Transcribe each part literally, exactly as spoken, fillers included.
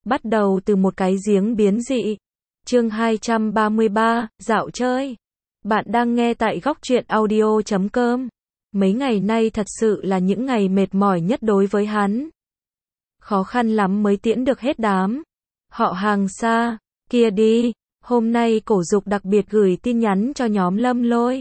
Bắt đầu từ một cái giếng biến dị. Chương hai trăm ba mươi ba, dạo chơi. Bạn đang nghe tại góc truyện audio chấm com. Mấy ngày nay thật sự là những ngày mệt mỏi nhất đối với hắn. Khó khăn lắm mới tiễn được hết đám họ hàng xa kia đi. Hôm nay Cổ Dục đặc biệt gửi tin nhắn cho nhóm Lâm Lôi.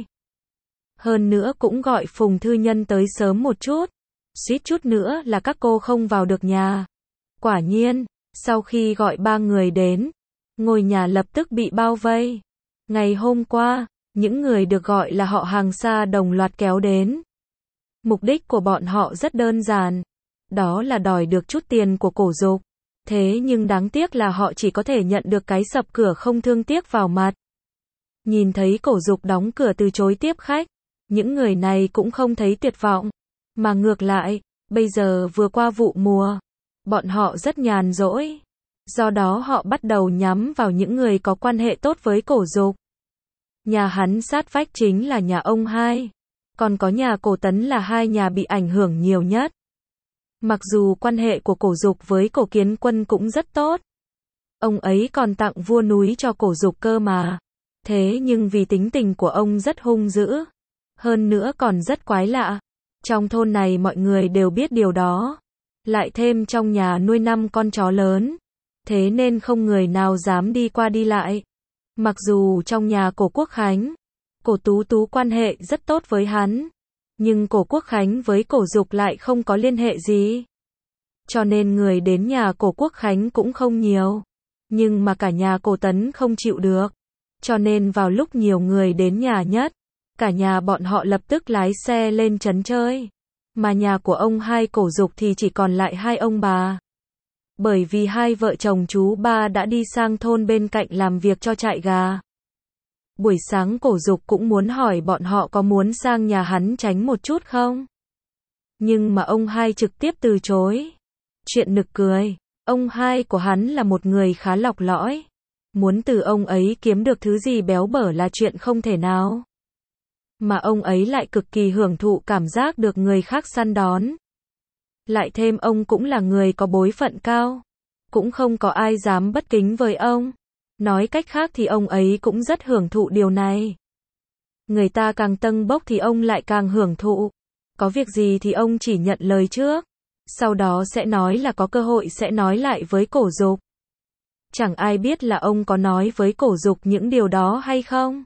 Hơn nữa cũng gọi Phùng Thư Nhân tới sớm một chút. Suýt chút nữa là các cô không vào được nhà. Quả nhiên, sau khi gọi ba người đến, ngôi nhà lập tức bị bao vây. Ngày hôm qua, những người được gọi là họ hàng xa đồng loạt kéo đến. Mục đích của bọn họ rất đơn giản, đó là đòi được chút tiền của Cổ Dục. Thế nhưng đáng tiếc là họ chỉ có thể nhận được cái sập cửa không thương tiếc vào mặt. Nhìn thấy Cổ Dục đóng cửa từ chối tiếp khách, những người này cũng không thấy tuyệt vọng, mà ngược lại, bây giờ vừa qua vụ mùa, bọn họ rất nhàn rỗi. Do đó họ bắt đầu nhắm vào những người có quan hệ tốt với Cổ Dục. Nhà hắn sát vách chính là nhà ông hai, còn có nhà Cổ Tấn là hai nhà bị ảnh hưởng nhiều nhất. Mặc dù quan hệ của Cổ Dục với Cổ Kiến Quân cũng rất tốt, ông ấy còn tặng vua núi cho Cổ Dục cơ mà. Thế nhưng vì tính tình của ông rất hung dữ, hơn nữa còn rất quái lạ. Trong thôn này mọi người đều biết điều đó. Lại thêm trong nhà nuôi năm con chó lớn, thế nên không người nào dám đi qua đi lại. Mặc dù trong nhà Cổ Quốc Khánh, Cổ Tú Tú quan hệ rất tốt với hắn, nhưng Cổ Quốc Khánh với Cổ Dục lại không có liên hệ gì. Cho nên người đến nhà Cổ Quốc Khánh cũng không nhiều. Nhưng mà cả nhà Cổ Tấn không chịu được. Cho nên vào lúc nhiều người đến nhà nhất, cả nhà bọn họ lập tức lái xe lên trấn chơi. Mà nhà của ông hai Cổ Dục thì chỉ còn lại hai ông bà. Bởi vì hai vợ chồng chú ba đã đi sang thôn bên cạnh làm việc cho trại gà. Buổi sáng Cổ Dục cũng muốn hỏi bọn họ có muốn sang nhà hắn tránh một chút không? Nhưng mà ông hai trực tiếp từ chối. Chuyện nực cười, ông hai của hắn là một người khá lọc lõi. Muốn từ ông ấy kiếm được thứ gì béo bở là chuyện không thể nào. Mà ông ấy lại cực kỳ hưởng thụ cảm giác được người khác săn đón. Lại thêm ông cũng là người có bối phận cao, cũng không có ai dám bất kính với ông. Nói cách khác thì ông ấy cũng rất hưởng thụ điều này. Người ta càng tâng bốc thì ông lại càng hưởng thụ. Có việc gì thì ông chỉ nhận lời trước, sau đó sẽ nói là có cơ hội sẽ nói lại với Cổ Dục. Chẳng ai biết là ông có nói với Cổ Dục những điều đó hay không?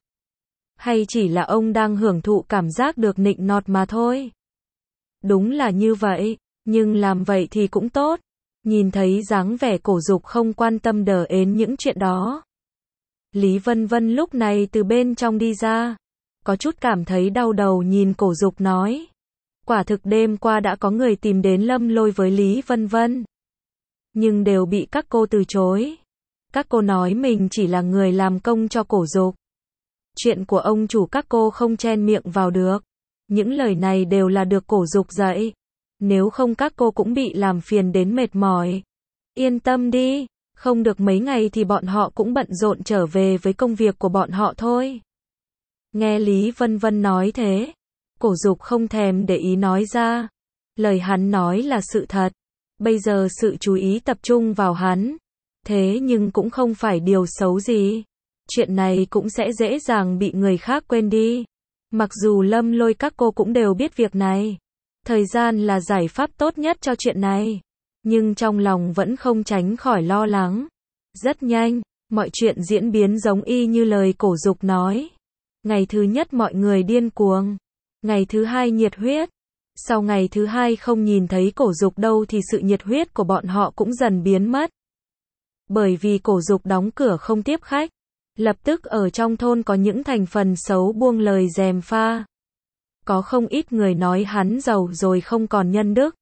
Hay chỉ là ông đang hưởng thụ cảm giác được nịnh nọt mà thôi? Đúng là như vậy, nhưng làm vậy thì cũng tốt. Nhìn thấy dáng vẻ Cổ Dục không quan tâm đờ ến những chuyện đó. Lý Vân Vân lúc này từ bên trong đi ra, có chút cảm thấy đau đầu nhìn Cổ Dục nói. Quả thực đêm qua đã có người tìm đến Lâm Lôi với Lý Vân Vân, nhưng đều bị các cô từ chối. Các cô nói mình chỉ là người làm công cho Cổ Dục. Chuyện của ông chủ các cô không chen miệng vào được. Những lời này đều là được Cổ Dục dạy. Nếu không các cô cũng bị làm phiền đến mệt mỏi. Yên tâm đi, không được mấy ngày thì bọn họ cũng bận rộn trở về với công việc của bọn họ thôi. Nghe Lý Vân Vân nói thế, Cổ Dục không thèm để ý nói ra. Lời hắn nói là sự thật. Bây giờ sự chú ý tập trung vào hắn. Thế nhưng cũng không phải điều xấu gì. Chuyện này cũng sẽ dễ dàng bị người khác quên đi. Mặc dù Lâm Lôi các cô cũng đều biết việc này. Thời gian là giải pháp tốt nhất cho chuyện này. Nhưng trong lòng vẫn không tránh khỏi lo lắng. Rất nhanh, mọi chuyện diễn biến giống y như lời Cổ Dục nói. Ngày thứ nhất mọi người điên cuồng. Ngày thứ hai nhiệt huyết. Sau ngày thứ hai không nhìn thấy Cổ Dục đâu thì sự nhiệt huyết của bọn họ cũng dần biến mất. Bởi vì Cổ Dục đóng cửa không tiếp khách. Lập tức ở trong thôn có những thành phần xấu buông lời gièm pha. Có không ít người nói hắn giàu rồi không còn nhân đức.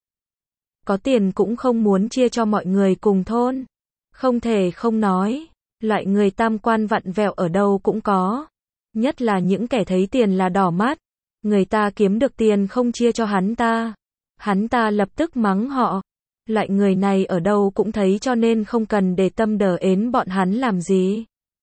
Có tiền cũng không muốn chia cho mọi người cùng thôn. Không thể không nói, loại người tam quan vặn vẹo ở đâu cũng có. Nhất là những kẻ thấy tiền là đỏ mắt. Người ta kiếm được tiền không chia cho hắn ta. Hắn ta lập tức mắng họ. Loại người này ở đâu cũng thấy cho nên không cần để tâm đờ ến bọn hắn làm gì.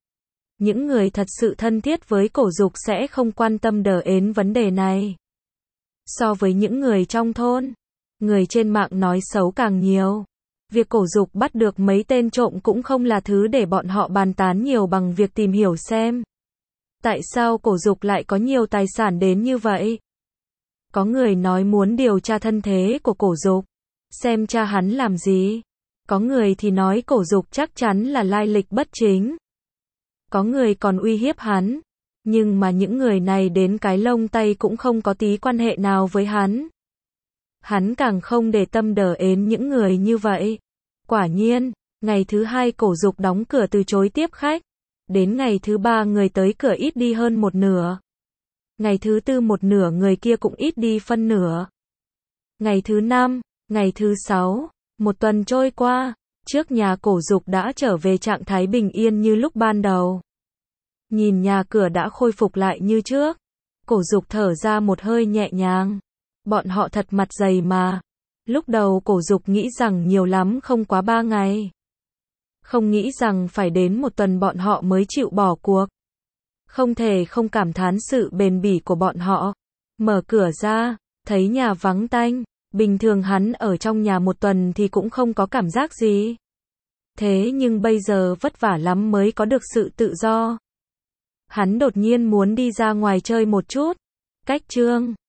Những người thật sự thân thiết với Cổ Dục sẽ không quan tâm đờ ến vấn đề này. So với những người trong thôn, người trên mạng nói xấu càng nhiều. Việc Cổ Dục bắt được mấy tên trộm cũng không là thứ để bọn họ bàn tán nhiều bằng việc tìm hiểu xem tại sao Cổ Dục lại có nhiều tài sản đến như vậy. Có người nói muốn điều tra thân thế của Cổ Dục, xem cha hắn làm gì. Có người thì nói Cổ Dục chắc chắn là lai lịch bất chính. Có người còn uy hiếp hắn, nhưng mà những người này đến cái lông tay cũng không có tí quan hệ nào với hắn. Hắn càng không để tâm đờ ến những người như vậy. Quả nhiên, ngày thứ hai Cổ Dục đóng cửa từ chối tiếp khách. Đến ngày thứ ba người tới cửa ít đi hơn một nửa. Ngày thứ tư một nửa người kia cũng ít đi phân nửa. Ngày thứ năm, ngày thứ sáu, một tuần trôi qua, trước nhà Cổ Dục đã trở về trạng thái bình yên như lúc ban đầu. Nhìn nhà cửa đã khôi phục lại như trước, Cổ Dục thở ra một hơi nhẹ nhàng. Bọn họ thật mặt dày mà. Lúc đầu Cổ Dục nghĩ rằng nhiều lắm không quá ba ngày. Không nghĩ rằng phải đến một tuần bọn họ mới chịu bỏ cuộc. Không thể không cảm thán sự bền bỉ của bọn họ. Mở cửa ra, thấy nhà vắng tanh. Bình thường hắn ở trong nhà một tuần thì cũng không có cảm giác gì. Thế nhưng bây giờ vất vả lắm mới có được sự tự do. Hắn đột nhiên muốn đi ra ngoài chơi một chút. Cách chương